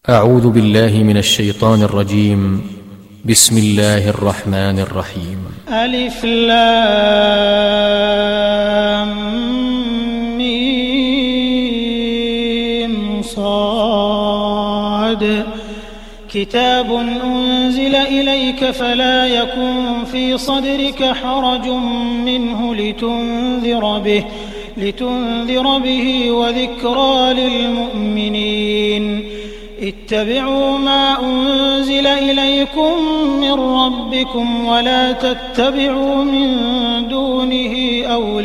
أعوذ بالله من الشيطان الرجيم. بسم الله الرحمن الرحيم. ألف لام ميم صاد كتاب أنزل إليك فلا يكن في صدرك حرج منه لتنذر به وذكرى للمؤمنين. اتبعوا ما أنزل إليكم من ربكم ولا تتبعوا من دونه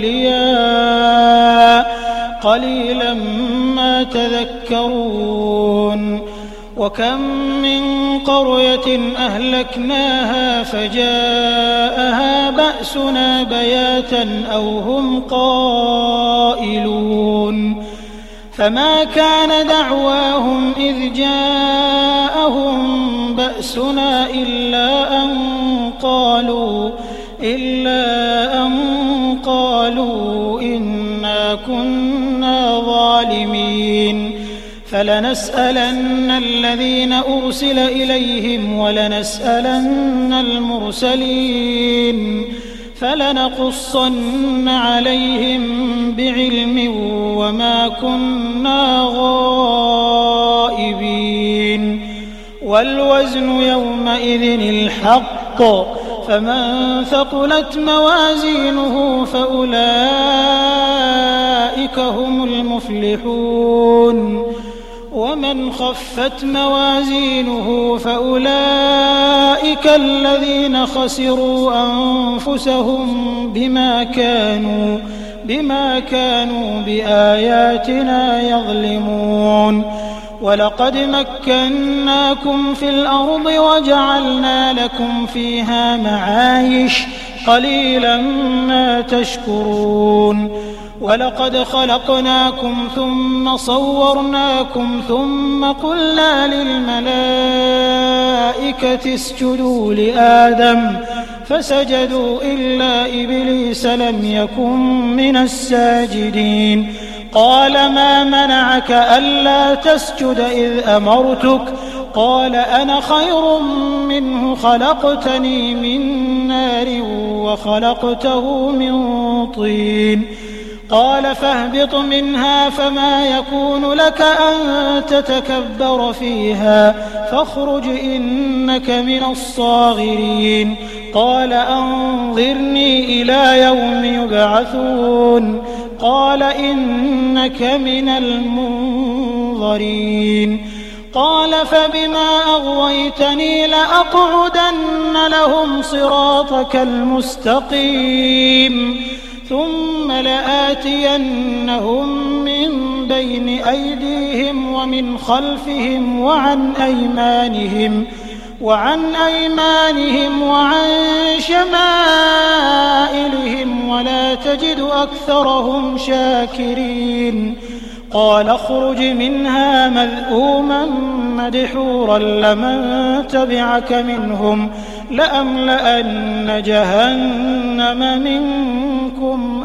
أولياء قليلا ما تذكرون. وكم من قرية أهلكناها فجاءها بأسنا بياتا أو هم قائلون. فما كان دعواهم إذ جاءهم بأسنا إلا أن قالوا إنا كنا ظالمين. فلنسألن الذين أرسل إليهم ولنسألن المرسلين فلنقصن عليهم بعلم وما كنا غائبين. والوزن يومئذ الحق فمن ثقلت موازينه فأولئك هم المفلحون ومن خفت موازينه فأولئك الذين خسروا أنفسهم بما كانوا بآياتنا يظلمون. ولقد مكناكم في الأرض وجعلنا لكم فيها معايش قليلا ما تشكرون. ولقد خلقناكم ثم صورناكم ثم قلنا للملائكة اسجدوا لآدم فسجدوا إلا إبليس لم يكن من الساجدين. قال ما منعك ألا تسجد إذ أمرتك؟ قال أنا خير منه خلقتني من نار وخلقته من طين. قال فاهبط منها فما يكون لك أن تتكبر فيها فاخرج إنك من الصاغرين. قال أنظرني إلى يوم يبعثون. قال إنك من المنظرين. قال فبما أغويتني لأقعدن لهم صراطك المستقيم ثم لآتينهم من بين أيديهم ومن خلفهم وعن أيمانهم وعن شمائلهم ولا تجد أكثرهم شاكرين. قال اخرج منها مذءوما مدحورا لمن تبعك منهم لأملأن جهنم منكم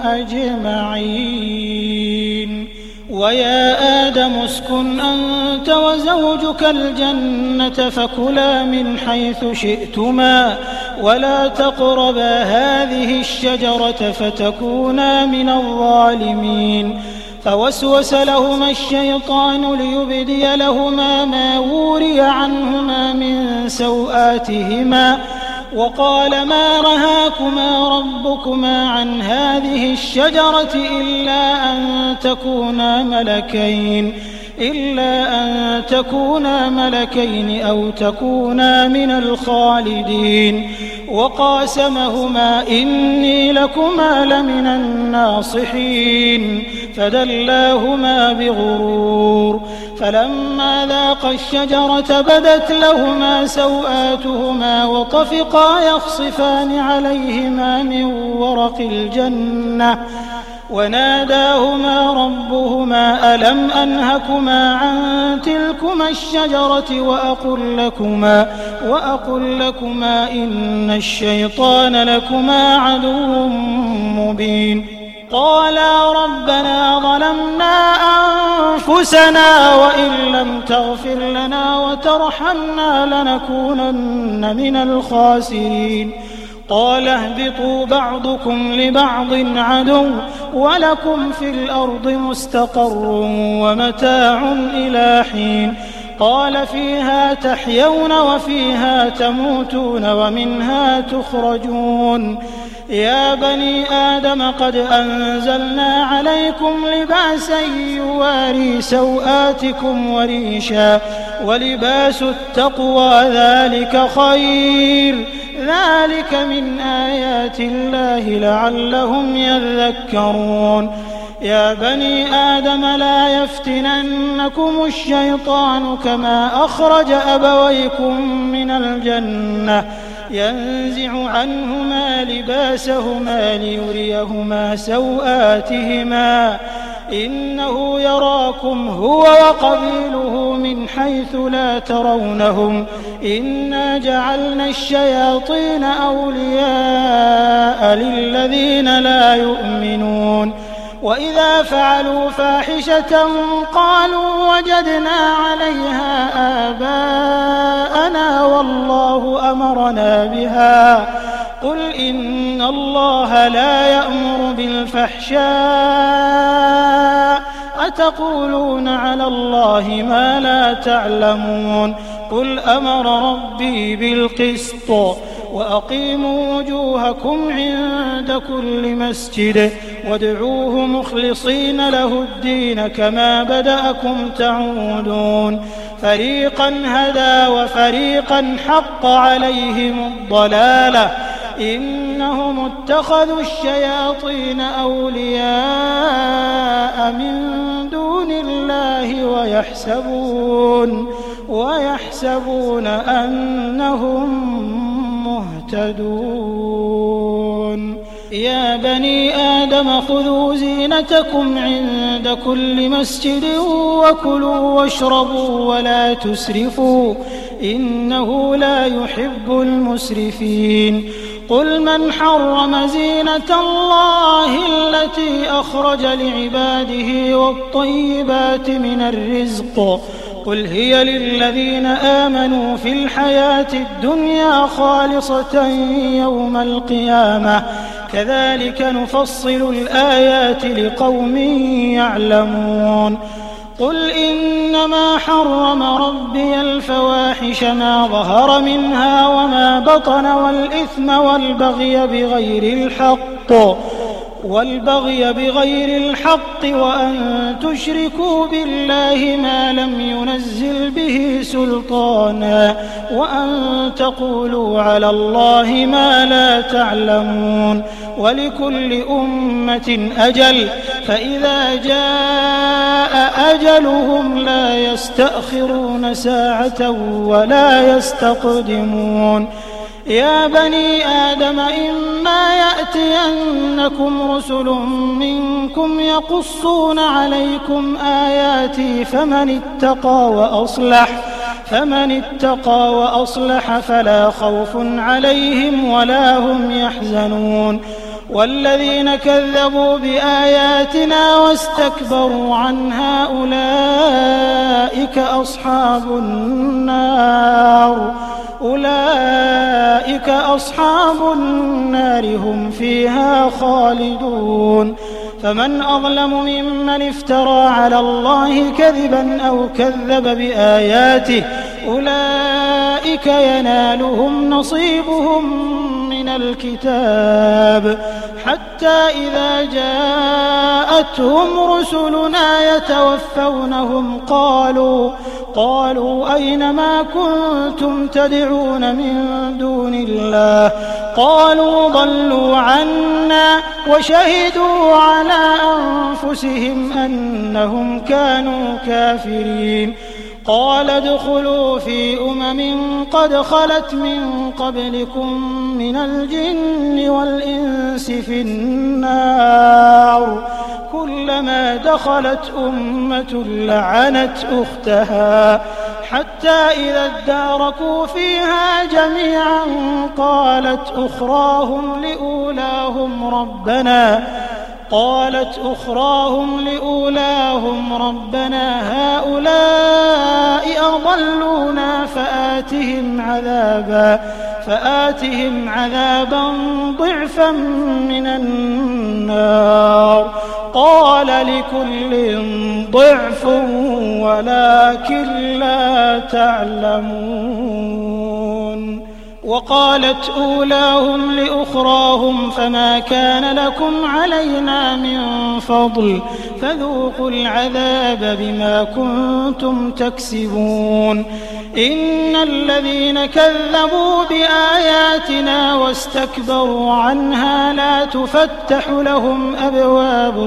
أجمعين. ويا آدم اسكن أنت وزوجك الجنة فكلا من حيث شئتما ولا تقربا هذه الشجرة فتكونا من الظالمين. فوسوس لهما الشيطان ليبدي لهما ما وري عنهما من سوآتهما وقال ما رهاكما ربكما عن هذه الشجرة إلا أن تكونا ملكين أو تكونا من الخالدين. وقاسمهما إني لكما لمن الناصحين فدلاهما بغرور. فلما ذاقا الشجرة بدت لهما سوآتهما وطفقا يخصفان عليهما من ورق الجنة وناداهما ربهما ألم أنهكما عن تلكما الشجرة وأقل لكما إن الشيطان لكما عدو مبين. قالا ربنا ظلمنا أنفسنا وإن لم تغفر لنا وترحمنا لنكونن من الخاسرين قال اهبطوا بعضكم لبعض عدو ولكم في الأرض مستقر ومتاع إلى حين قال فيها تحيون وفيها تموتون ومنها تخرجون يا بني آدم قد أنزلنا عليكم لباسا يواري سوآتكم وريشا ولباس التقوى ذلك خير ذلك من آيات الله لعلهم يذكرون يا بني آدم لا يفتننكم الشيطان كما أخرج أبويكم من الجنة ينزع عنهما لباسهما ليريهما سوآتهما إنه يراكم هو وقبيله من حيث لا ترونهم إنا جعلنا الشياطين أولياء للذين لا يؤمنون وإذا فعلوا فاحشة قالوا وجدنا عليها آباءنا والله أمرنا بها قل إن الله لا يأمر بالفحشاء أتقولون على الله ما لا تعلمون قل أمر ربي بالقسط وأقيموا وجوهكم عند كل مسجد وادعوه مخلصين له الدين كما بدأكم تعودون فريقا هدى وفريقا حق عليهم الضلالة إنهم اتخذوا الشياطين أولياء من دون الله ويحسبون أنهم مهتدون يا بني آدم خذوا زينتكم عند كل مسجد وكلوا واشربوا ولا تسرفوا إنه لا يحب المسرفين قل من حرم زينة الله التي أخرج لعباده والطيبات من الرزق قل هي للذين آمنوا في الحياة الدنيا خالصة يوم القيامة كذلك نفصل الآيات لقوم يعلمون قل إنما حرم ربي الفواحش ما ظهر منها وما بطن والإثم والبغي بغير الحق وأن تشركوا بالله ما لم ينزل به سلطانا وأن تقولوا على الله ما لا تعلمون ولكل أمة أجل فإذا جاء أجلهم لا يستأخرون ساعة ولا يستقدمون يا بني آدم إما يأتينكم رسل منكم يقصون عليكم آياتي فمن اتقى وأصلح فلا خوف عليهم ولا هم يحزنون والذين كذبوا بآياتنا واستكبروا عنها أولئك أصحاب النار هم فيها خالدون فمن أظلم ممن افترى على الله كذبا أو كذب بآياته أولئك ينالهم نصيبهم من الكتاب حتى إذا جاءتهم رسلنا يتوفونهم قالوا أين ما كنتم تدعون من دون الله قالوا ضلوا عنا وشهدوا على أنفسهم أنهم كانوا كافرين قال ادخلوا في قد خلت من قبلكم من الجن والإنس في النار كلما دخلت أمة لعنت أختها حتى إذا اداركوا فيها جميعا قالت أخراهم لأولاهم قالت أخراهم لأولاهم ربنا هؤلاء أضلونا فآتهم عذابا ضعفا من النار قال لكل ضعف ولكن لا تعلمون. وقالت أولاهم لأخراهم فما كان لكم علينا من فضل فذوقوا العذاب بما كنتم تكسبون. إن الذين كذبوا بآياتنا واستكبروا عنها لا تفتح لهم أبواب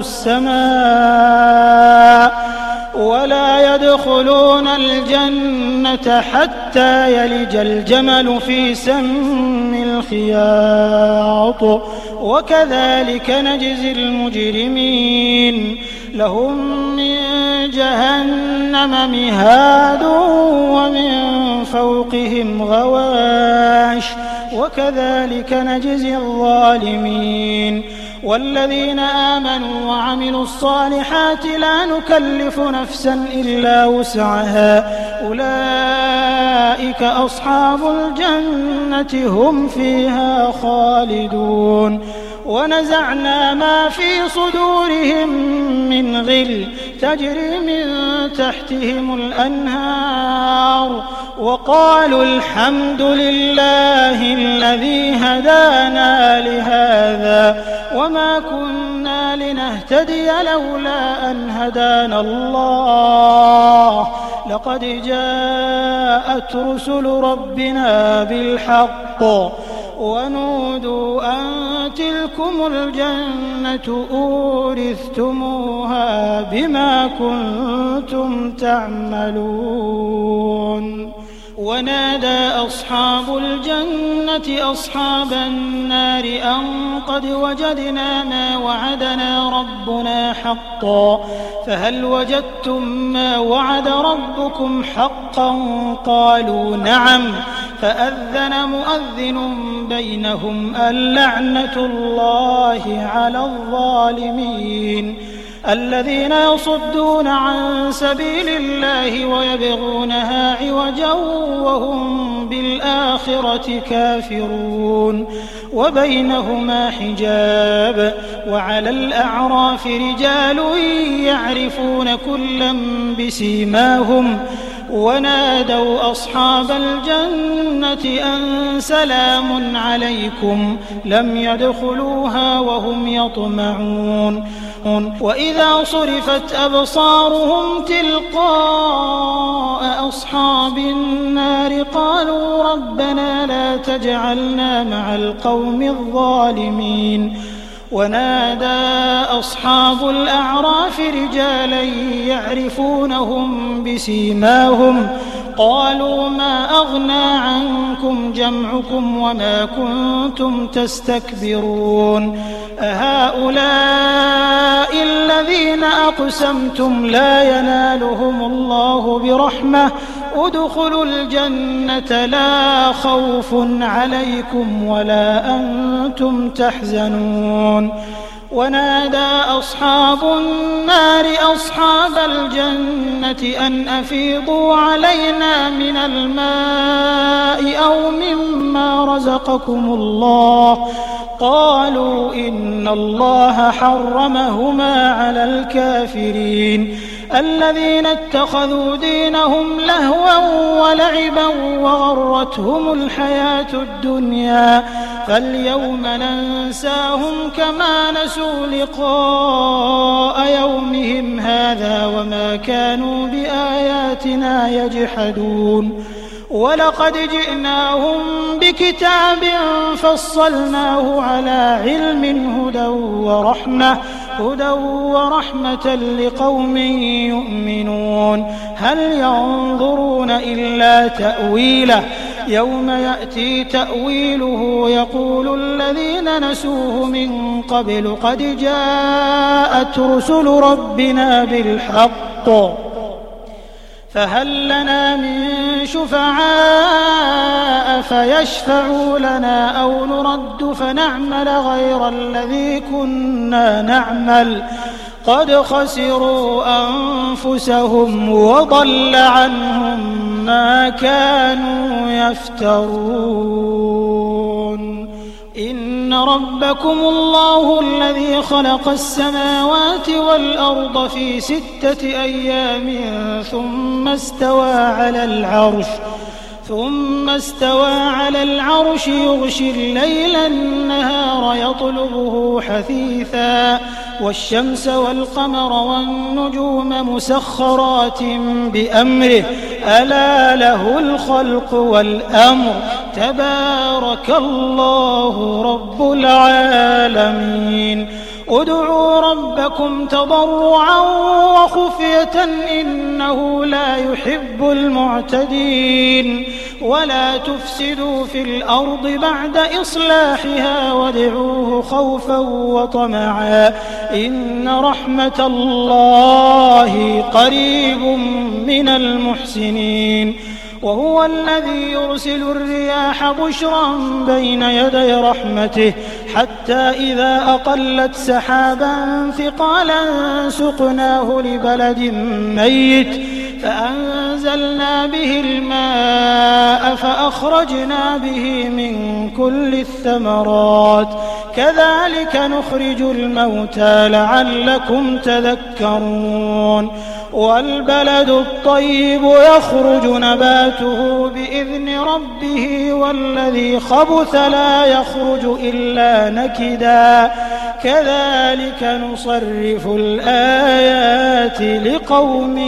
السماء ولا يدخلون الجنة حتى يلج الجمل في سم الخياط وكذلك نجزي المجرمين. لهم من جهنم مهاد ومن فوقهم غواش وكذلك نجزي الظالمين. والذين آمنوا وعملوا الصالحات لا نكلف نفسا إلا وسعها أولئك أصحاب الجنة هم فيها خالدون. ونزعنا ما في صدورهم من غل تجري من تحتهم الأنهار وقالوا الحمد لله الذي هدانا لهذا وما كنا لنهتدي لولا أن هدانا الله لقد جاءت رسل ربنا بالحق ونودوا أن تلكم الجنة أورثتموها بما كنتم تعملون. ونادى أصحاب الجنة أصحاب النار أن قد وجدنا ما وعدنا ربنا حقا فهل وجدتم ما وعد ربكم حقا قالوا نعم فأذن مؤذن بينهم اللعنة الله على الظالمين. الذين يصدون عن سبيل الله ويبغونها عوجا وهم بالآخرة كافرون وبينهما حجاب. وعلى الأعراف رجال يعرفون كلا بسيماهم ونادوا أصحاب الجنة أن سلام عليكم لم يدخلوها وهم يطمعون. وإذا صرفت أبصارهم تلقاء أصحاب النار قالوا ربنا لا تجعلنا مع القوم الظالمين. ونادى أصحاب الأعراف رجالا يعرفونهم بسيماهم قالوا ما أغنى عنكم جمعكم وما كنتم تستكبرون أهؤلاء الذين أقسمتم لا ينالهم الله برحمة ادخلوا الجنة لا خوف عليكم ولا أنتم تحزنون. ونادى أصحاب النار أصحاب الجنة أن أفيضوا علينا من الماء أو مما رزقكم الله قالوا إن الله حرمهما على الكافرين. الذين اتخذوا دينهم لهوا ولعبا وغرتهم الحياة الدنيا فاليوم ننساهم كما نسوا لقاء يومهم هذا وما كانوا بآياتنا يجحدون. ولقد جئناهم بكتاب فصلناه على علم هدى ورحمة لقوم يؤمنون. هل ينظرون إلا تأويله يوم يأتي تأويله يقول الذين نسوه من قبل قد جاءت رسل ربنا بالحق فهل لنا من شفعاء فيشفعوا لنا أو نرد فنعمل غير الذي كنا نعمل قد خسروا أنفسهم وضل عنهم ما كانوا يفترون. إن ربكم الله الذي خلق السماوات والأرض في 6 أيام ثم استوى على العرش يغشي الليل النهار يطلبه حثيثا والشمس والقمر والنجوم مسخرات بأمره ألا له الخلق والأمر تبارك الله رب العالمين. ادعوا ربكم تضرعا وخفية إنه لا يحب المعتدين ولا تفسدوا في الأرض بعد إصلاحها وادعوه خوفا وطمعا إن رحمة الله قريب من المحسنين. وهو الذي يرسل الرياح بشرا بين يدي رحمته حتى إذا أقلت سحابا ثقالا سقناه لبلد ميت فأنزلنا به الماء فأخرجنا به من كل الثمرات كذلك نخرج الموتى لعلكم تذكرون. والبلد الطيب يخرج نباته بإذن ربه والذي خبث لا يخرج إلا نكدا كذلك نصرف الآيات لقوم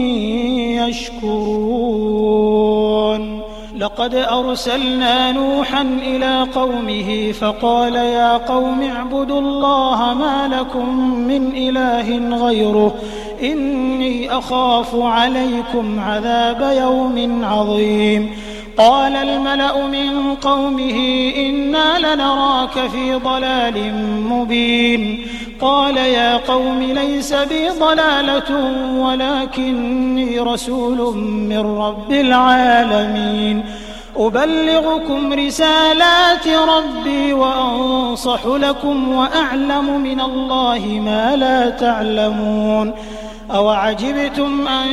يشكرون. لقد أرسلنا نوحا إلى قومه فقال يا قوم اعبدوا الله ما لكم من إله غيره إني أخاف عليكم عذاب يوم عظيم. قال الملأ من قومه إنا لنراك في ضلال مبين. قال يا قوم ليس بي ضلالة ولكني رسول من رب العالمين أبلغكم رسالات ربي وأنصح لكم وأعلم من الله ما لا تعلمون. أوعجبتم أن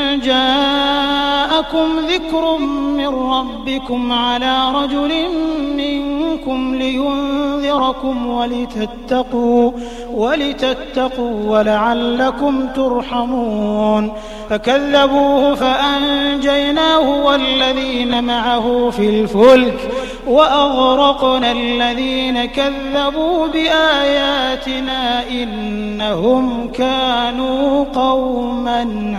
جاءكم ذكر من ربكم على رجل منكم لينذركم ولتتقوا ولعلكم ترحمون. فكذبوه فأنجيناه والذين معه في الفلك وأغرقنا الذين كذبوا بآياتنا إنهم كانوا قوما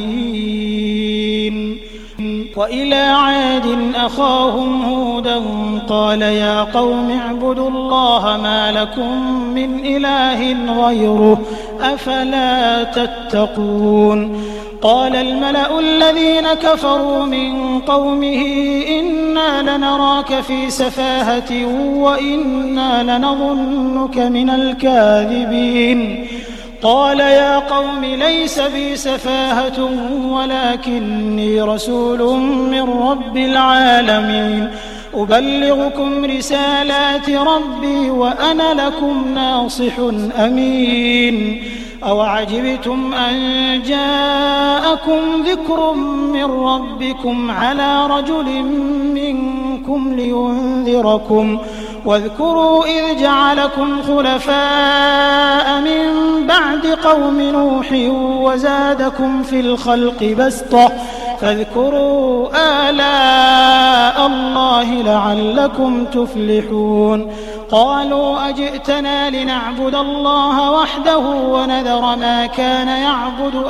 عمين. وإلى عاد أخاهم هودا قال يا قوم اعبدوا الله ما لكم من إله غيره أفلا تتقون. قال الملأ الذين كفروا من قومه إنا لنراك في سفاهة وإنا لنظنك من الكاذبين. قال يا قوم ليس بي سفاهة ولكني رسول من رب العالمين أبلغكم رسالات ربي وأنا لكم ناصح أمين. أوعجبتم أن جاءكم ذكر من ربكم على رجل منكم لينذركم واذكروا إذ جعلكم خلفاء من بعد قوم نوح وزادكم في الخلق بسطة فاذكروا آلاء الله لعلكم تفلحون. قالوا أجئتنا لنعبد الله وحده ونذر ما كان يعبد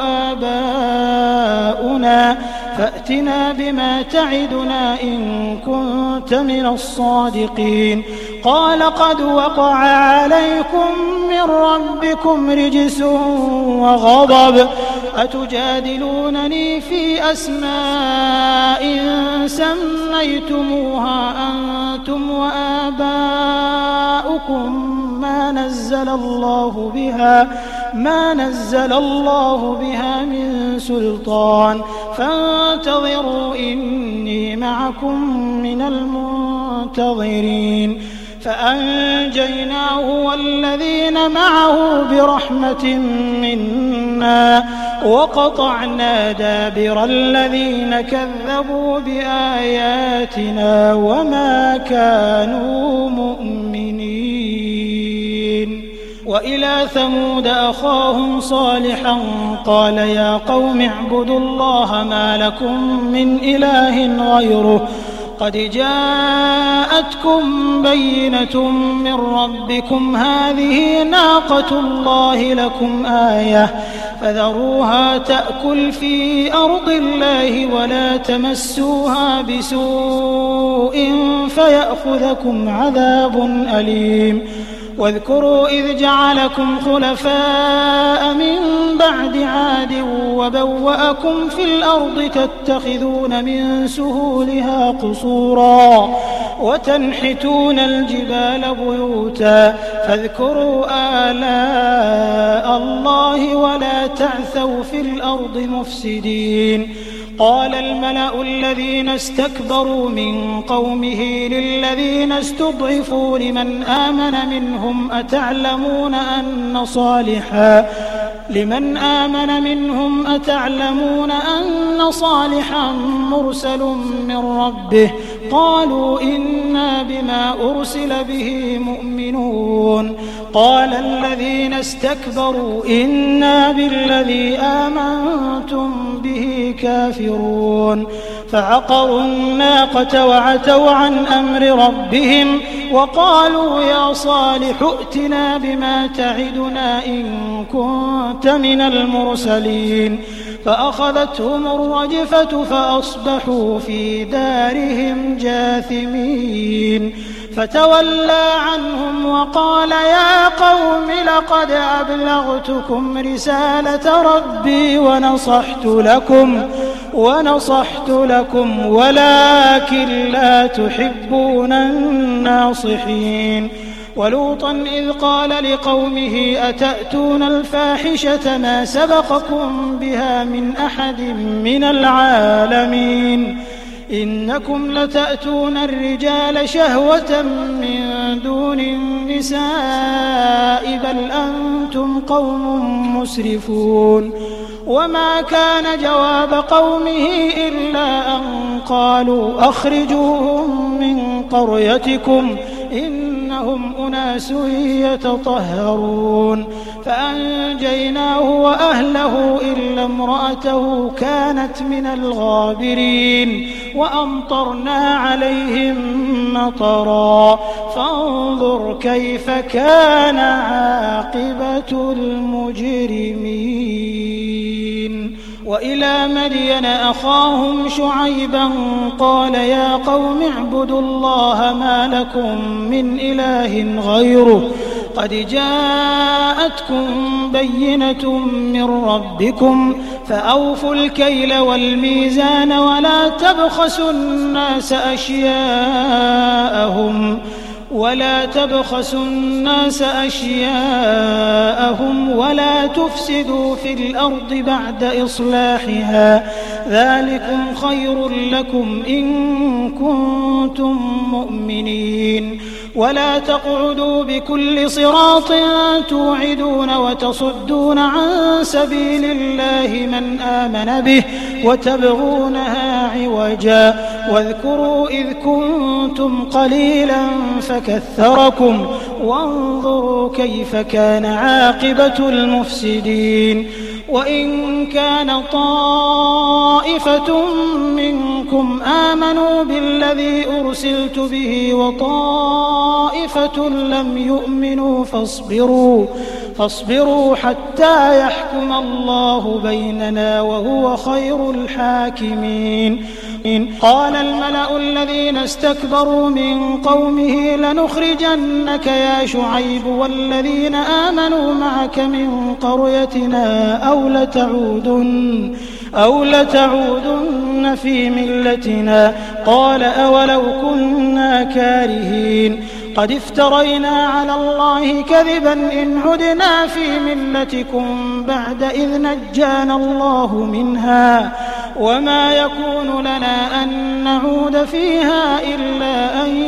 آباؤنا فأتنا بما تعدنا إن كنت من الصادقين. قال قد وقع عليكم من ربكم رجس وغضب أتجادلونني في أسماء سميتموها أنتم وآباؤكم ما نزل الله بها من سلطان فانتظروا إني معكم من المنتظرين فأنجيناه والذين معه برحمة منا وقطعنا دابر الذين كذبوا بآياتنا وما كانوا مؤمنين. وإلى ثمود أخاهم صالحا قال يا قوم اعبدوا الله ما لكم من إله غيره قد جاءتكم بينة من ربكم هذه ناقة الله لكم آية فذروها تأكل في أرض الله ولا تمسوها بسوء فيأخذكم عذاب أليم. واذكروا إذ جعلكم خلفاء من بعد عاد وبوأكم في الأرض تتخذون من سهولها قصورا وتنحتون الجبال بيوتا فاذكروا آلاء الله ولا تعثوا في الأرض مفسدين. قال الملأ الذين استكبروا من قومه للذين استضعفوا لمن آمن منهم أتعلمون أن صالحا مرسل من ربه قالوا إنا بما أرسل به مؤمنون. قال الذين استكبروا إنا بالذي آمنتم به كافرون. فعقروا الناقة وعتوا عن أمر ربهم وقالوا يا صالح ائتنا بما تعدنا إن كنت من المرسلين. فأخذتهم الرجفة فأصبحوا في دارهم جاثمين. فتولى عنهم وقال يا قوم لقد أبلغتكم رسالة ربي ونصحت لكم ولكن لا تحبون الناصحين. ولوطا إذ قال لقومه أتأتون الفاحشة ما سبقكم بها من أحد من العالمين إنكم لتأتون الرجال شهوة من دون النساء بل أنتم قوم مسرفون. وما كان جواب قومه إلا أن قالوا أخرجوهم من قريتكم إنهم أناس يتطهرون. فأنجيناه وأهله إلا امرأته كانت من الغابرين وأمطرنا عليهم مطرا فانظر كيف كان عاقبة المجرمين. وإلى مدين أخاهم شعيبا قال يا قوم اعبدوا الله ما لكم من إله غيره قد جاءتكم بينة من ربكم فأوفوا الكيل والميزان ولا تبخسوا الناس أشياءهم ولا تفسدوا في الأرض بعد إصلاحها ذلكم خير لكم إن كنتم مؤمنين. ولا تقعدوا بكل صراط توعدون وتصدون عن سبيل الله من آمن به وتبغونها عوجا. واذكروا إذ كنتم قليلا فكثركم وانظروا كيف كان عاقبة المفسدين. وإن كان طائفة منكم آمنوا بالذي أرسلت به وطائفة لم يؤمنوا فاصبروا حتى يحكم الله بيننا وهو خير الحاكمين. قال الملأ الذين استكبروا من قومه لنخرجنك يا شعيب والذين آمنوا معك من قريتنا أو لتعودن في ملتنا قال أولو كنا كارهين. قد افترينا على الله كذبا إن عدنا في ملتكم بعد إذ نجانا الله منها وما يكون لنا أن نعود فيها إلا أن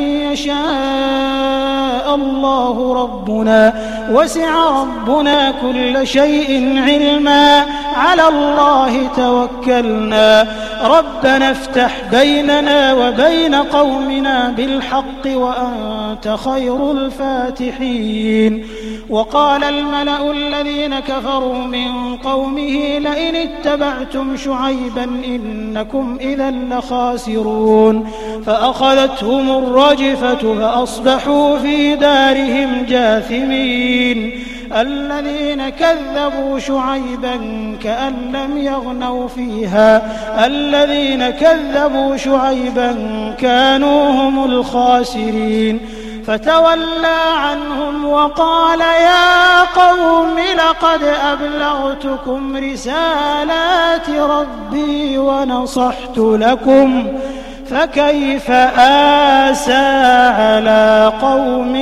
يشاء الله ربنا وسع ربنا كل شيء علما على الله توكلنا ربنا افتح بيننا وبين قومنا بالحق وأنت خير الفاتحين. وقال الملأ الذين كفروا من قومه لئن اتبعتم شعيبا إنكم إذا لخاسرون فأخذتهم الرجفة فأصبحوا في دارهم جاثمين. الذين كذبوا شعيبا كأن لم يغنوا فيها الذين كذبوا شعيبا كانوا هم الخاسرين. فتولى عنهم وقال يا قوم لقد أبلغتكم رسالات ربي ونصحت لكم فكيف آسى على قوم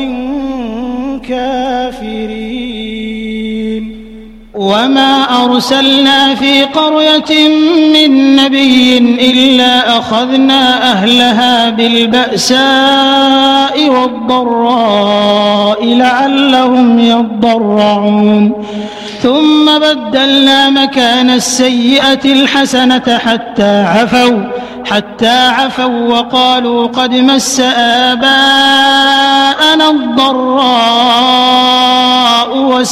كافرين. وما أرسلنا في قرية من نبي إلا أخذنا أهلها بالبأساء والضراء لعلهم يضرعون ثم بدلنا مكان السيئة الحسنة حتى عفوا وقالوا قد مس آباءنا الضراء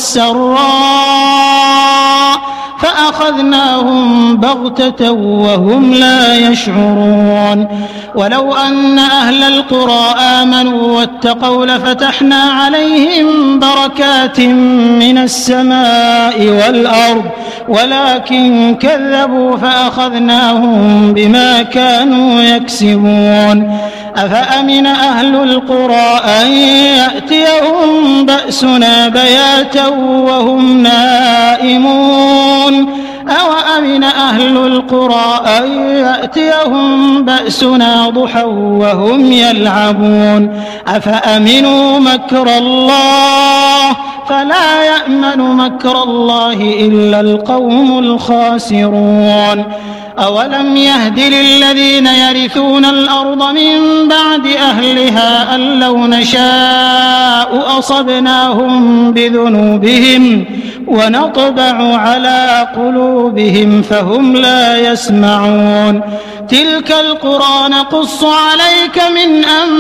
والسراء فأخذناهم بغتة وهم لا يشعرون. ولو أن أهل القرى آمنوا واتقوا لفتحنا عليهم بركات من السماء والأرض ولكن كذبوا فأخذناهم بما كانوا يكسبون. أفأمن أهل القرى أن يأتيهم بأسنا بياتا وهم نائمون أوأمن أهل القرى أن يأتيهم بأسنا ضحى وهم يلعبون أفأمنوا مكر الله فلا يأمن مكر الله إلا القوم الخاسرون. أولم يهد للذين يرثون الأرض من بعد أهلها أن لو نشاء أصبناهم بذنوبهم ونطبع على قلوبهم فهم لا يسمعون. تلك القرى نقص عليك من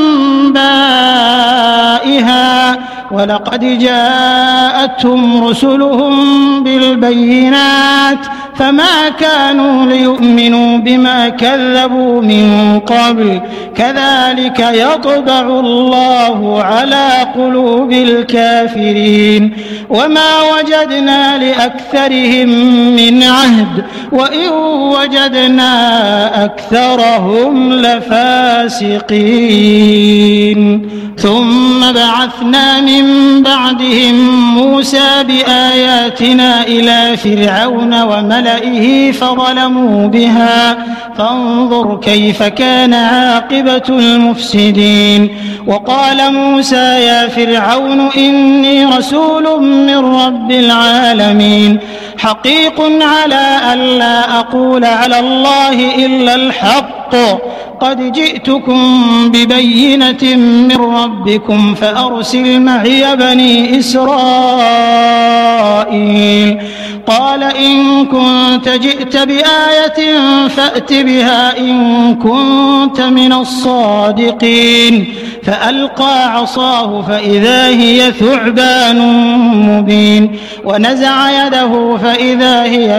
أنبائها ولقد جاءتهم رسلهم بالبينات فما كانوا ليؤمنوا بما كذبوا من قبل كذلك يطبع الله على قلوب الكافرين. وما وجدنا لأكثرهم من عهد وإن وجدنا أكثرهم لفاسقين. ثم بعثنا من بعدهم موسى بآياتنا إلى فرعون وملئه فظلموا بها فانظر كيف كان عاقبة المفسدين. وقال موسى يا فرعون إني رسول من رب العالمين حقيق على ألا أقول على الله إلا الحق قد جئتكم ببينة من ربكم فأرسل معي بني إسرائيل. قال إن كنت جئت بآية فأت بها إن كنت من الصادقين. فألقى عصاه فإذا هي ثعبان مبين ونزع يده فإذا هي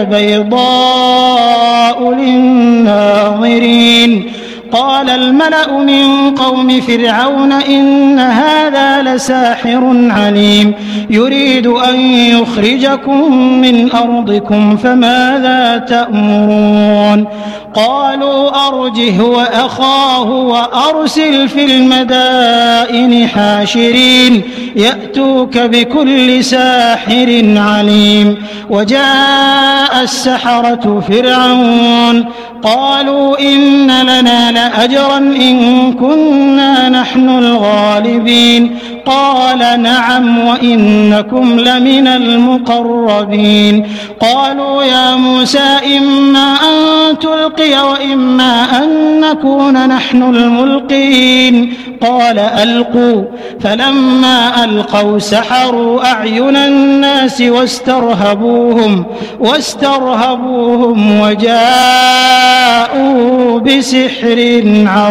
بيضاء للناظرين. قال الملأ من قوم فرعون إن هذا لساحر عليم يريد أن يخرجكم من أرضكم فماذا تأمرون. قالوا أرجه وأخاه وأرسل في المدائن حاشرين يأتوك بكل ساحر عليم. وجاء السحرة فرعون قالوا إن لنا لأجرا إن كنا نحن الغالبين. قال نعم وإنكم لمن المقربين قالوا يا موسى إما أن تلقي وإما أن نكون نحن الملقين قال ألقوا فلما ألقوا سحروا أعين الناس واسترهبوهم وجاءوا بسحر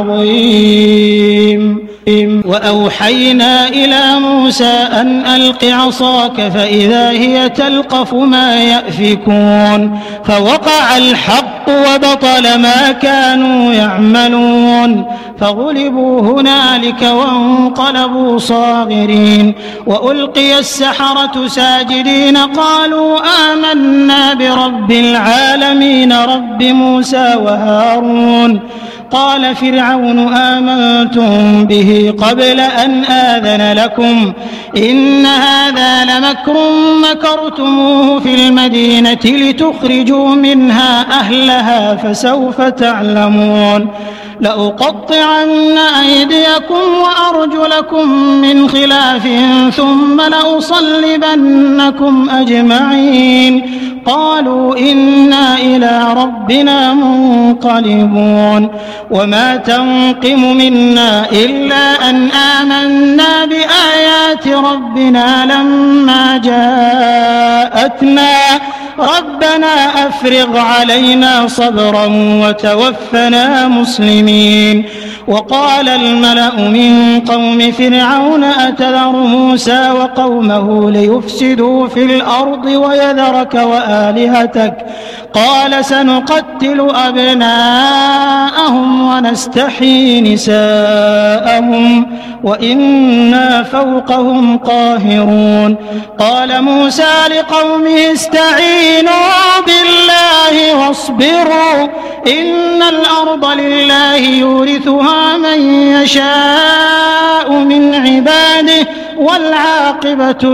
عظيم وأوحينا إلى موسى أن ألق عصاك فإذا هي تلقف ما يأفكون فوقع الحق وبطل ما كانوا يعملون فغلبوا هنالك وانقلبوا صاغرين وألقي السحرة ساجدين قالوا آمنا برب العالمين رب موسى وهارون قال فرعون آمنتم به قبل أن آذن لكم إن هذا لمكر مكرتموه في المدينة لتخرجوا منها أهلها فسوف تعلمون لأقطعن أيديكم وأرجلكم من خلاف ثم لأصلبنكم أجمعين قالوا إنا إلى ربنا منقلبون وما تنقم منا إلا أن آمنا بآيات ربنا لما جاءتنا ربنا أفرغ علينا صبرا وتوفنا مسلمين وقال الملأ من قوم فرعون أتذر موسى وقومه ليفسدوا في الأرض ويذرك وآلهتك قال سنقتل أبناءهم ونستحيي نساءهم وإنا فوقهم قاهرون قال موسى لقومه استعينوا بالله واصبروا إن الأرض لله يورثها من يشاء من عباده والعاقبة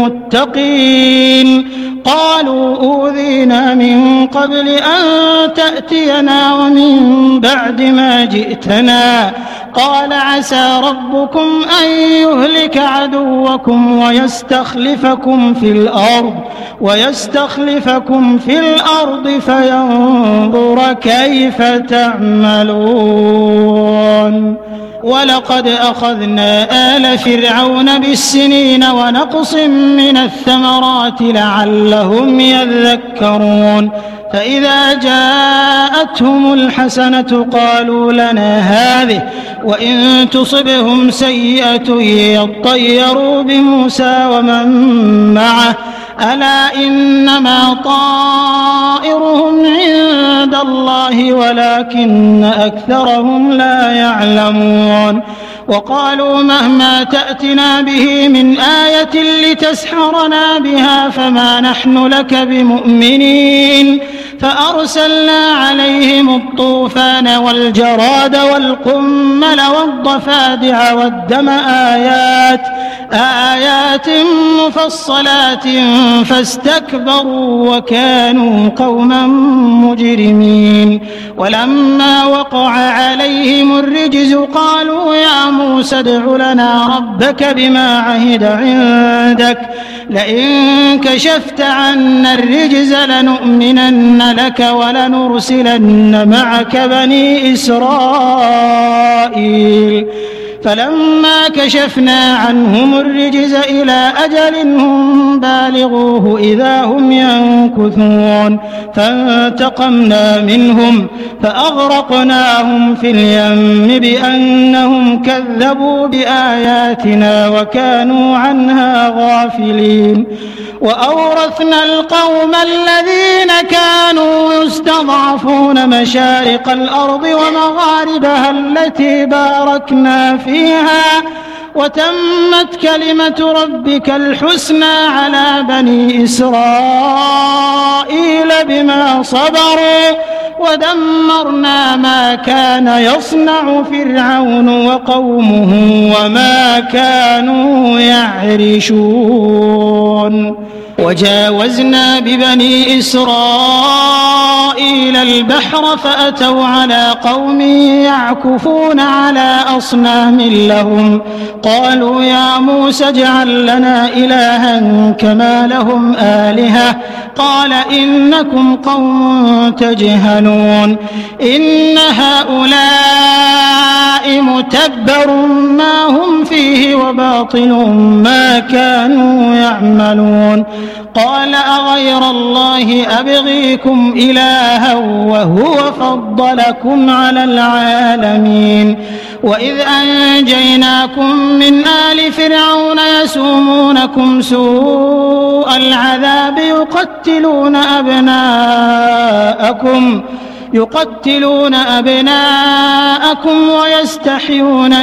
للمتقين قالوا أوذينا من قبل أن تأتينا ومن بعد ما جئتنا قال عسى ربكم أن يهلك عدوكم ويستخلفكم في الأرض فينظر كيف تعملون ولقد أخذنا آل فرعون بالسنين ونقص من الثمرات لعلهم يذكرون فإذا جاءتهم الحسنة قالوا لنا هذه وإن تصبهم سيئة يطيروا بموسى ومن معه ألا إنما طائرهم عند الله ولكن أكثرهم لا يعلمون وقالوا مهما تأتنا به من آية لتسحرنا بها فما نحن لك بمؤمنين فأرسلنا عليهم الطوفان والجراد والقمل والضفادع والدم آيات مفصلات فاستكبروا وكانوا قوما مجرمين ولما وقع عليهم الرجز قالوا يا موسى ادع لنا ربك بما عهد عندك لئن كشفت عنا الرجز لنؤمنن لك ولنرسلن معك بني إسرائيل فلما كشفنا عنهم الرجز إلى أجل هم بالغوه إذا هم ينكثون فانتقمنا منهم فأغرقناهم في اليم بأنهم كذبوا بآياتنا وكانوا عنها غافلين وأورثنا القوم الذين كانوا يستضعفون مشارق الأرض ومغاربها التي باركنا فيها وتمت كلمة ربك الحسنى على بني إسرائيل بما صبروا ودمرنا ما كان يصنع فرعون وقومه وما كانوا يعرشون وجاوزنا ببني إسرائيل البحر فأتوا على قوم يعكفون على أصنام لهم قالوا يا موسى اجعل لنا إلها كما لهم آلهة قال إنكم قوم تجهلون إن هؤلاء متبر ما هم فيه وباطل ما كانوا يعملون قال أغير الله أبغيكم إلها وهو فضلكم على العالمين وإذ أنجيناكم من آل فرعون يسومونكم سوء العذاب يقتلون أبناءكم ويستحيون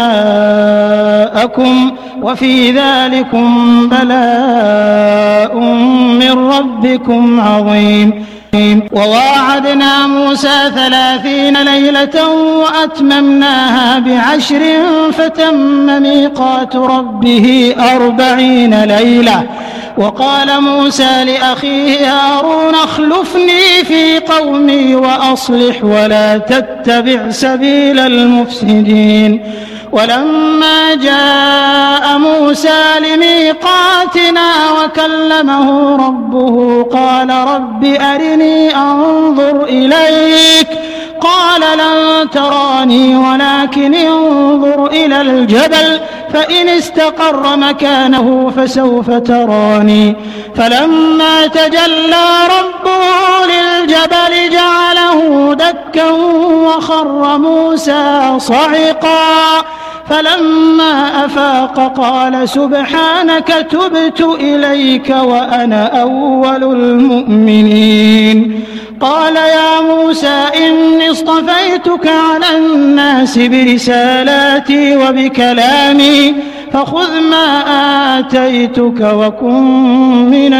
نساءكم وفي ذلكم بلاء من ربكم عظيم وواعدنا موسى 30 ليلة وأتممناها ب10 فتم ميقات ربه 40 ليلة وقال موسى لأخيه هارون اخلفني في قومي وأصلح ولا تتبع سبيل المفسدين ولما جاء موسى لميقاتنا وكلمه ربه قال رب أرني أنظر إليك قال لن تراني ولكن انظر إلى الجبل فإن استقر مكانه فسوف تراني فلما تجلى ربه للجبل جعله دكا وخر موسى صعقا فلما أفاق قال سبحانك تبت إليك وأنا أول المؤمنين قال يا موسى إني اصطفيتك على الناس برسالاتي وبكلامي فخذ ما آتيتك وكن من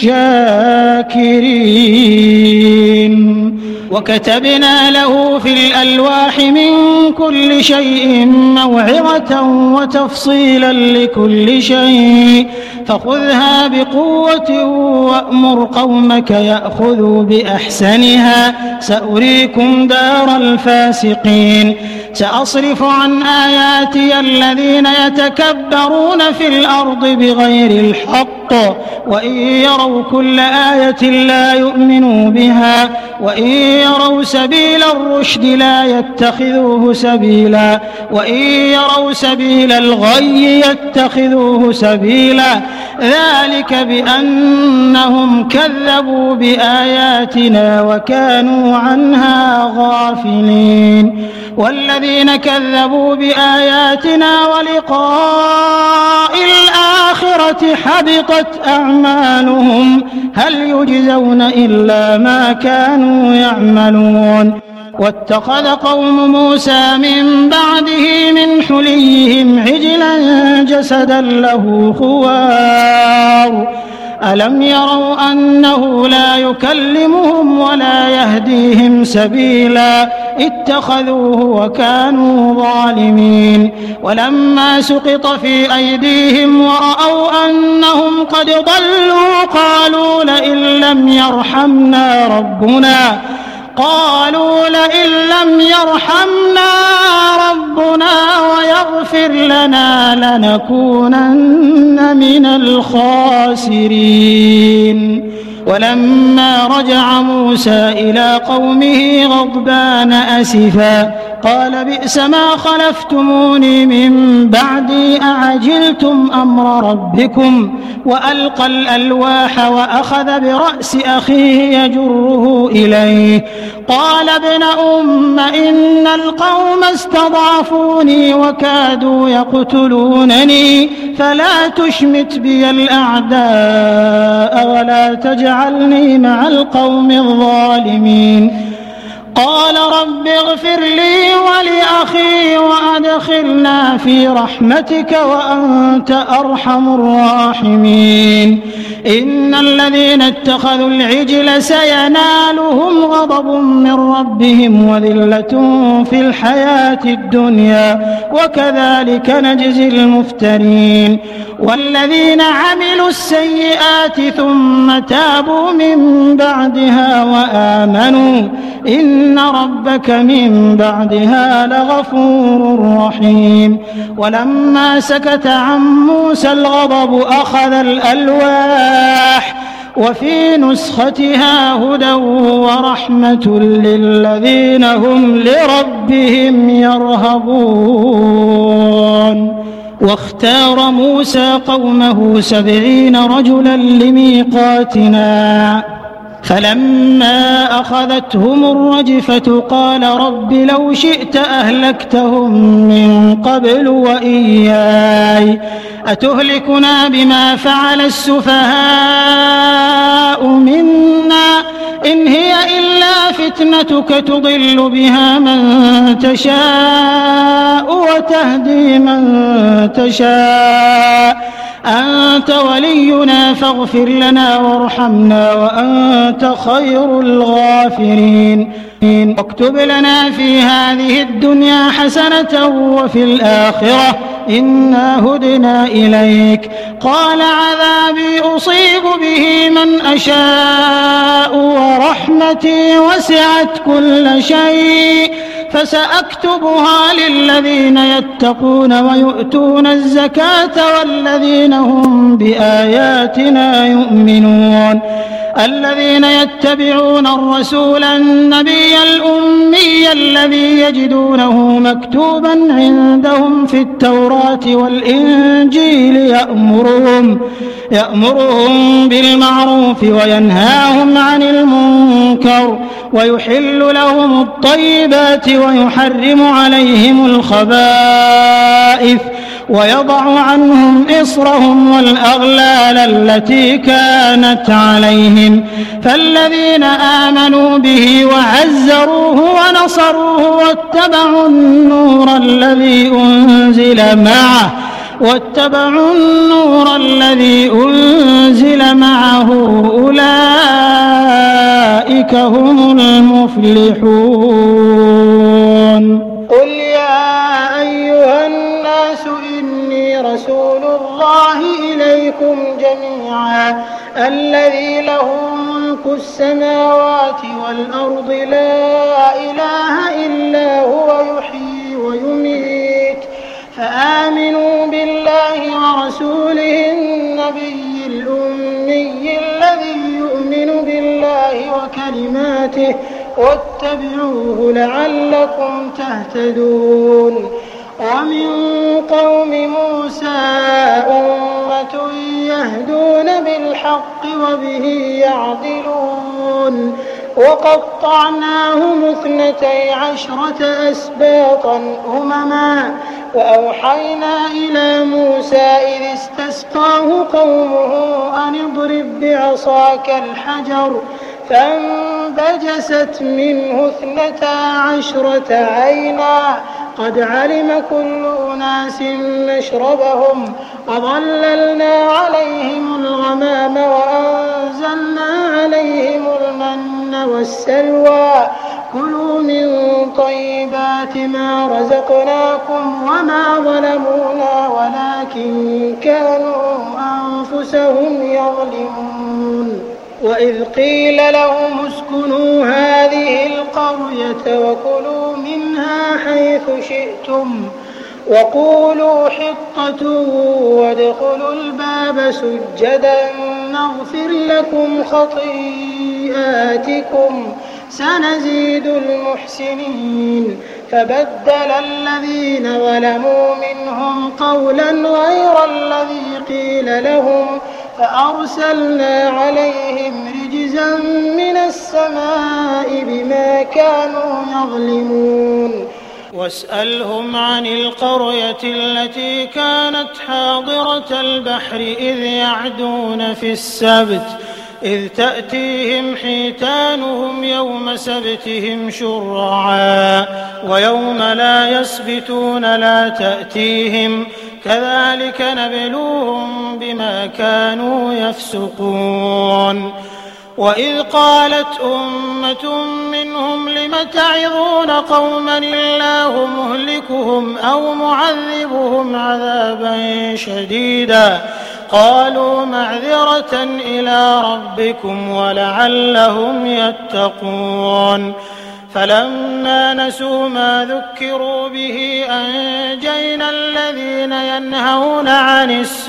الشاكرين وكتبنا له في الألواح من كل شيء موعظة وتفصيلا لكل شيء فخذها بقوة وأمر قومك يأخذوا بأحسنها سأريكم دار الفاسقين سأصرف عن آياتي الذين يتكبرون في الأرض بغير الحق وإن يروا كل آية لا يؤمنوا بها وإن يروا سبيل الرشد لا يتخذوه سبيلا وإن يروا سبيل الغي يتخذوه سبيلا ذلك بأنهم كذبوا بآياتنا وكانوا عنها غافلين والذين كذبوا بآياتنا ولقاء الآخرة حبطت أعمالهم هل يجزون إلا ما كانوا يعملون واتخذ قوم موسى من بعده من حليهم عجلا جسدا له خوار ألم يروا أنه لا يكلمهم ولا يهديهم سبيلا اتخذوه وكانوا ظالمين ولما سقط في أيديهم ورأوا أنهم قد ضلوا قالوا لئن لم يرحمنا ربنا ويغفر لنا لنكونن من الخاسرين ولما رجع موسى إلى قومه غضبان أسفا قال بئس ما خلفتموني من بعدي أعجلتم أمر ربكم وألقى الألواح وأخذ برأس أخيه يجره إليه قال ابن أم إن القوم استضعفوني وكادوا يقتلونني فلا تشمت بي الأعداء ولا تجعلني مع القوم الظالمين قال رب اغفر لي ولأخي وأدخلنا وأدخلنا في رحمتك وأنت أرحم الراحمين. إن الذين اتخذوا العجل سينالهم غضب من ربهم وذلة في الحياة الدنيا وكذلك نجزي المفترين. والذين عملوا السيئات ثم تابوا من بعدها وآمنوا إن ربك من بعدها لغفور رحيم. ولما سكت عن موسى الغضب أخذ الألواح وفي نسختها هدى ورحمة للذين هم لربهم يرهبون. واختار موسى قومه 70 رجلا لميقاتنا فلما أخذتهم الرجفة قال رب لو شئت أهلكتهم من قبل وإياي أتهلكنا بما فعل السفهاء منا إن هي إلا فتنتك تضل بها من تشاء وتهدي من تشاء أنت ولينا فاغفر لنا وارحمنا وأنت خير الغافرين. واكتب لنا في هذه الدنيا حسنة وفي الآخرة إنا هدنا إليك. قال عذابي أصيب به من أشاء ورحمتي وسعت كل شيء فسأكتبها للذين يتقون ويؤتون الزكاة والذين هم بآياتنا يؤمنون. الذين يتبعون الرسول النبي الأمي الذي يجدونه مكتوبا عندهم في التوراة والإنجيل يأمرهم بالمعروف وينهاهم عن المنكر ويحل لهم الطيبات ويحرم عليهم الخبائث ويضع عنهم إصرهم والأغلال التي كانت عليهم. فالذين آمنوا به وعزروه ونصروه واتبعوا النور الذي أنزل معه أولئك هم المفلحون. قل يا أيها الناس إني رسول الله إليكم جميعا الذي له ملك السماوات والأرض لا إله إلا هو يحيي ويميت فآمنوا بالله ورسوله النبي الأمي الذي يؤمن بالله وكلماته واتبعوه لعلكم تهتدون. ومن قوم موسى أمة يهدون بالحق وبه يعدلون. وقطعناهم 12 أسباطا أمما وأوحينا إلى موسى إذ استسقاه قومه أن اضرب بعصاك الحجر فانبجست منه 12 عينا قد علم كل أناس مشربهم وظللنا عليهم الغمام وأنزلنا عليهم المن والسلوى كلوا من طيبات ما رزقناكم وما ظلمونا ولكن كانوا أنفسهم يظلمون. وإذ قيل لهم اسكنوا هذه القرية وكلوا منها حيث شئتم وقولوا حطة وادخلوا الباب سجدا نغفر لكم خطيئاتكم سنزيد المحسنين. فبدل الذين ظلموا منهم قولا غير الذي قيل لهم فأرسلنا عليهم رجزا من السماء بما كانوا يظلمون. واسألهم عن القرية التي كانت حاضرة البحر إذ يعدون في السبت إذ تأتيهم حيتانهم يوم سبتهم شرعا ويوم لا يسبتون لا تأتيهم كذلك نبلوهم بما كانوا يفسقون وإذ قالت أمة منهم لم تعظون قوما الله مهلكهم أو معذبهم عذابا شديدا قالوا معذرة إلى ربكم ولعلهم يتقون فلما نسوا ما ذكروا به أنجينا الذين ينهون عن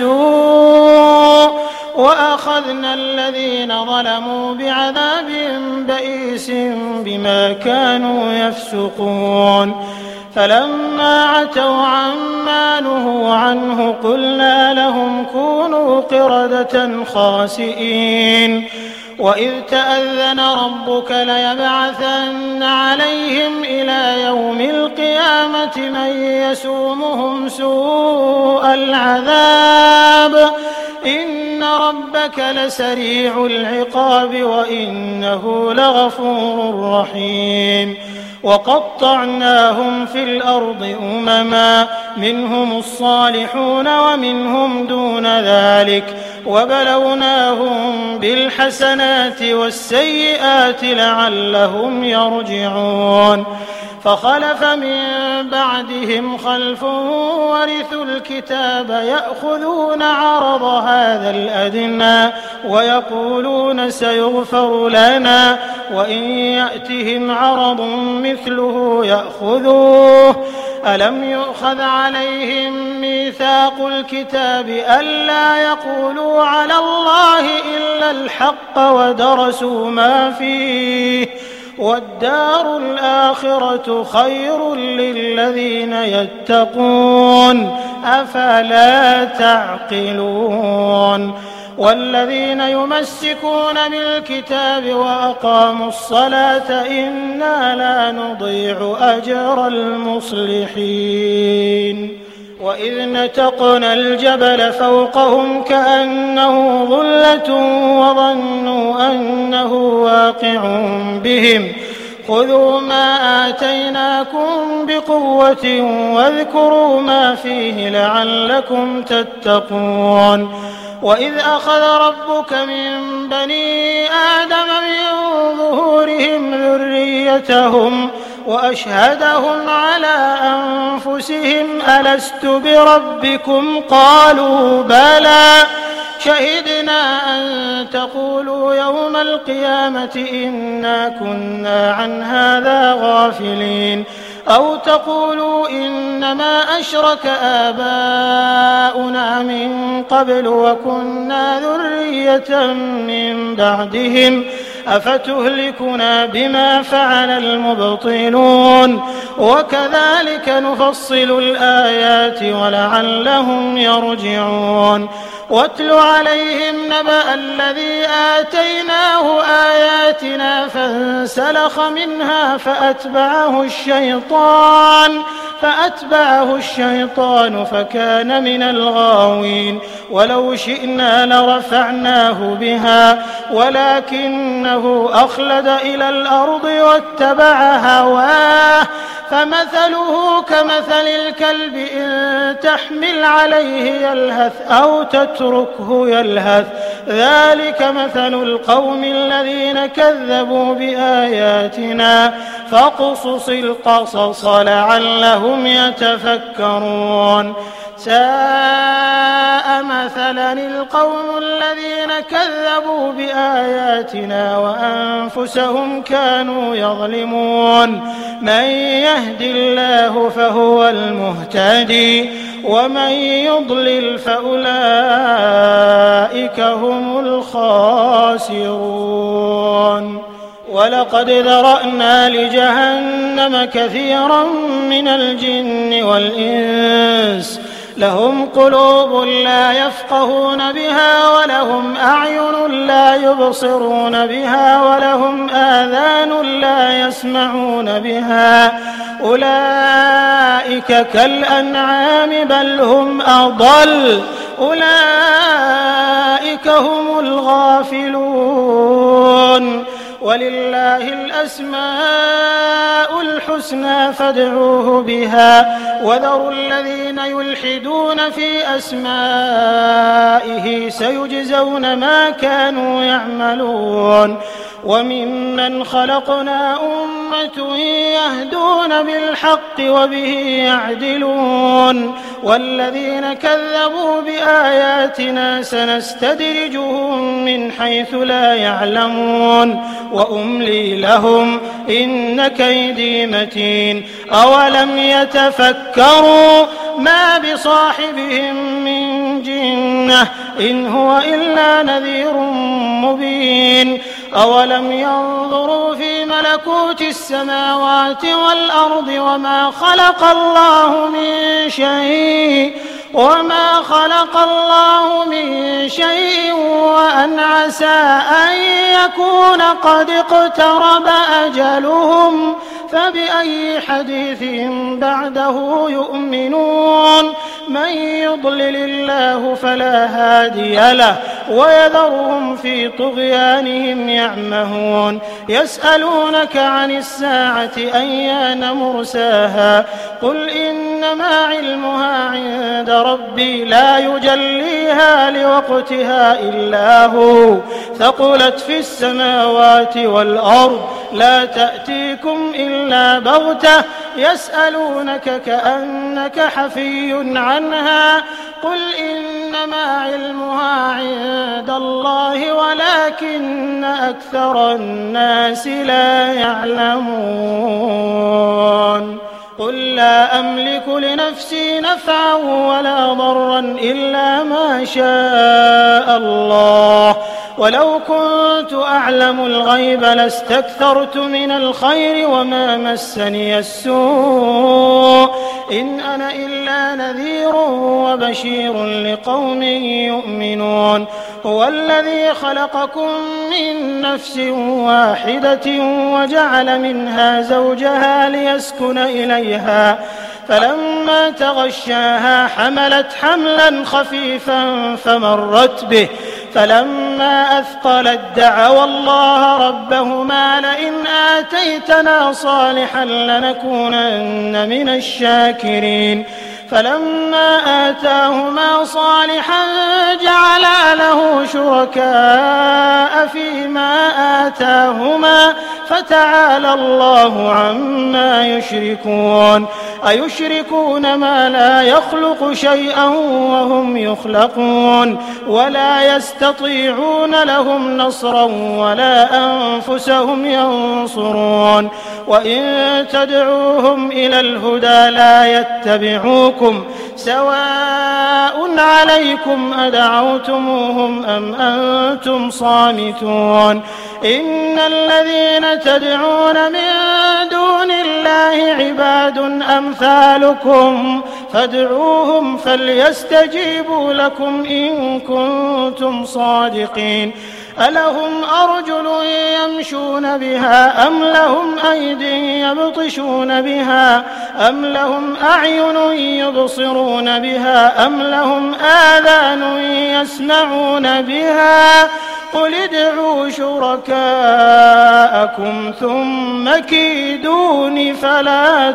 السوء وأخذنا الذين ظلموا بعذاب بئيس بما كانوا يفسقون فلما عتوا عما نهوا عنه قلنا لهم كونوا قردة خاسئين وإذ تأذن ربك ليبعثن عليهم إلى يوم القيامة من يسومهم سوء العذاب إن ربك لسريع العقاب وإنه لغفور رحيم وقطعناهم في الأرض أمما منهم الصالحون ومنهم دون ذلك وبلوناهم بالحسنات والسيئات لعلهم يرجعون فخلف من بعدهم خلف ورثوا الكتاب يأخذون عرض هذا الأدنى ويقولون سيغفر لنا وإن يأتهم عرض مثله يأخذوه ألم يؤخذ عليهم ميثاق الكتاب ألا يقولوا على الله إلا الحق ودرسوا ما فيه والدار الآخرة خير للذين يتقون أفلا تعقلون والذين يمسكون بالكتاب وأقاموا الصلاة إنا لا نضيع أجر المصلحين وإذ نتقنا الجبل فوقهم كأنه ظلة وظنوا أنه واقع بهم خذوا ما آتيناكم بقوة واذكروا ما فيه لعلكم تتقون وإذ أخذ ربك من بني آدم من ظهورهم ذريتهم وأشهدهم على أنفسهم ألست بربكم قالوا بلى شهدنا أن تقولوا يوم القيامة إنا كنا عن هذا غافلين أو تقولوا إنما أشرك آباؤنا من قبل وكنا ذرية من بعدهم أفتهلكنا بما فعل المبطلون وكذلك نفصل الآيات ولعلهم يرجعون واتل عليهم نبأ الذي آتيناه آياتنا فانسلخ منها فأتبعه الشيطان فكان من الغاوين ولو شئنا لرفعناه بها ولكنه أخلد إلى الأرض واتبع هواه فمثله كمثل الكلب إن تحمل عليه يلهث أو تتركه يلهث ذلك مثل القوم الذين كذبوا بآياتنا فاقصص القصص لعلهم يتفكرون ساء مثلا القوم الذين كذبوا بآياتنا وأنفسهم كانوا يظلمون من يهد الله فهو المهتدي ومن يضلل فأولئك هم الخاسرون ولقد ذرأنا لجهنم كثيرا من الجن والإنس لهم قلوب لا يفقهون بها ولهم أعين لا يبصرون بها ولهم آذان لا يسمعون بها أولئك كالأنعام بل هم أضل أولئك هم الغافلون. ولله الأسماء الحسنى فادعوه بها وذروا الذين يلحدون في أسمائه سيجزون ما كانوا يعملون. وممن خلقنا أمة يهدون بالحق وبه يعدلون والذين كذبوا بآياتنا سنستدرجهم من حيث لا يعلمون وأملي لهم إن كيدي متين. أولم يتفكروا ما بصاحبهم من جنة إن هو إلا نذير مبين. أولم ينظروا في ملكوت السماوات والأرض وما خلق الله من شيء وأن عسى أن يكون قد اقترب أجلهم فبأي حديث بعده يؤمنون. من يضلل الله فلا هادي له ويذرهم في طغيانهم يعمهون. يسألونك عن الساعة أيان مرساها قل إنما علمها عند ربي لا يجليها لوقتها إلا هو ثقلت في السماوات والأرض لا تأتيكم إلا بغتة يسألونك كأنك حفي عنها قل إنما علمها عند الله ولكن أكثر الناس لا يعلمون. قل لا أملك لنفسي نفعا ولا ضرا إلا ما شاء الله ولو كنت أعلم الغيب لاستكثرت من الخير وما مسني السوء إن أنا إلا نذير وبشير لقوم يؤمنون. هو الذي خلقكم من نفس واحدة وجعل منها زوجها ليسكن إليها فلما تغشاها حملت حملا خفيفا فمرت به فلما أثقلت دعوا الله ربهما لئن آتيتنا صالحا لنكونن من الشاكرين فلما آتاهما صالحا جعلا له شركاء فيما آتاهما فتعالى الله عما يشركون. أيشركون ما لا يخلق شيئا وهم يخلقون ولا يستطيعون لهم نصرا ولا أنفسهم ينصرون. وإن تدعوهم إلى الهدى لا يتبعوكم سواء عليكم أدعوتموهم أم أنتم صامتون. إن الذين تدعون من دون الله عباد أمثالكم فادعوهم فليستجيبوا لكم إن كنتم صادقين. ألهم أرجل يمشون بها أم لهم أيد يبطشون بها أم لهم أعين يبصرون بها أم لهم آذان يسمعون بها قل ادعوا شركاءكم ثم كيدون فلا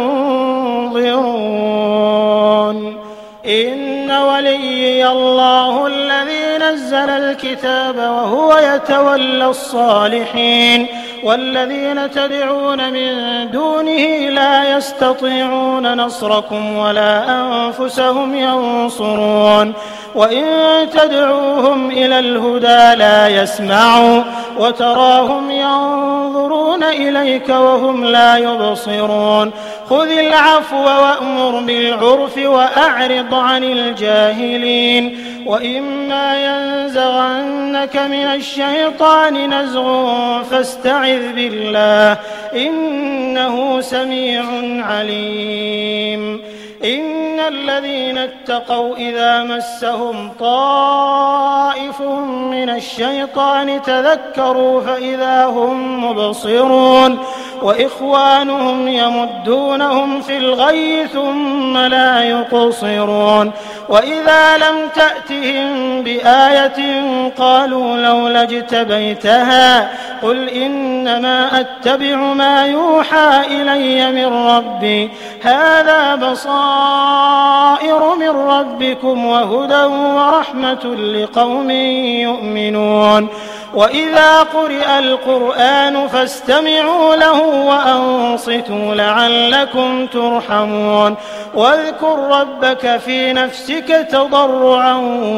تنظرون. إن وليي الله الذي نزل الكتاب وهو يتولى الصالحين والذين تدعون من دونه لا يستطيعون نصركم ولا أنفسهم ينصرون. وإن تدعوهم إلى الهدى لا يسمعوا وتراهم ينظرون إليك وهم لا يبصرون. خذ العفو وأمر بالعرف وأعرض عن الجاهلين. وإما ينزغنك من الشيطان نزغ فاستعذ بالله إنه سميع عليم. إن الذين اتقوا إذا مسهم طائف من الشيطان تذكروا فإذا هم مبصرون. وإخوانهم يمدونهم في الغي ثم لا يقصرون وإذا لم تأتهم بآية قالوا لولا اجتبيتها قل إنما أتبع ما يوحى إلي من ربي هذا بصائر من ربكم وهدى ورحمة لقوم يؤمنون وإذا قرئ القرآن فاستمعوا له وأنصتوا لعلكم ترحمون واذكر ربك في نفسك تضرعا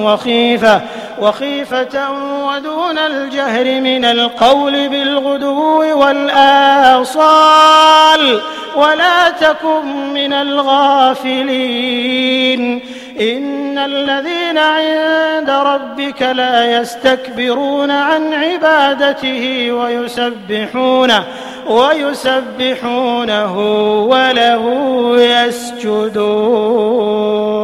وخيفة ودون الجهر من القول بالغدو والآصال ولا تكن من الغافلين إن الذين عند ربك لا يستكبرون عن عبادته ويسبحونه وله يسجدون.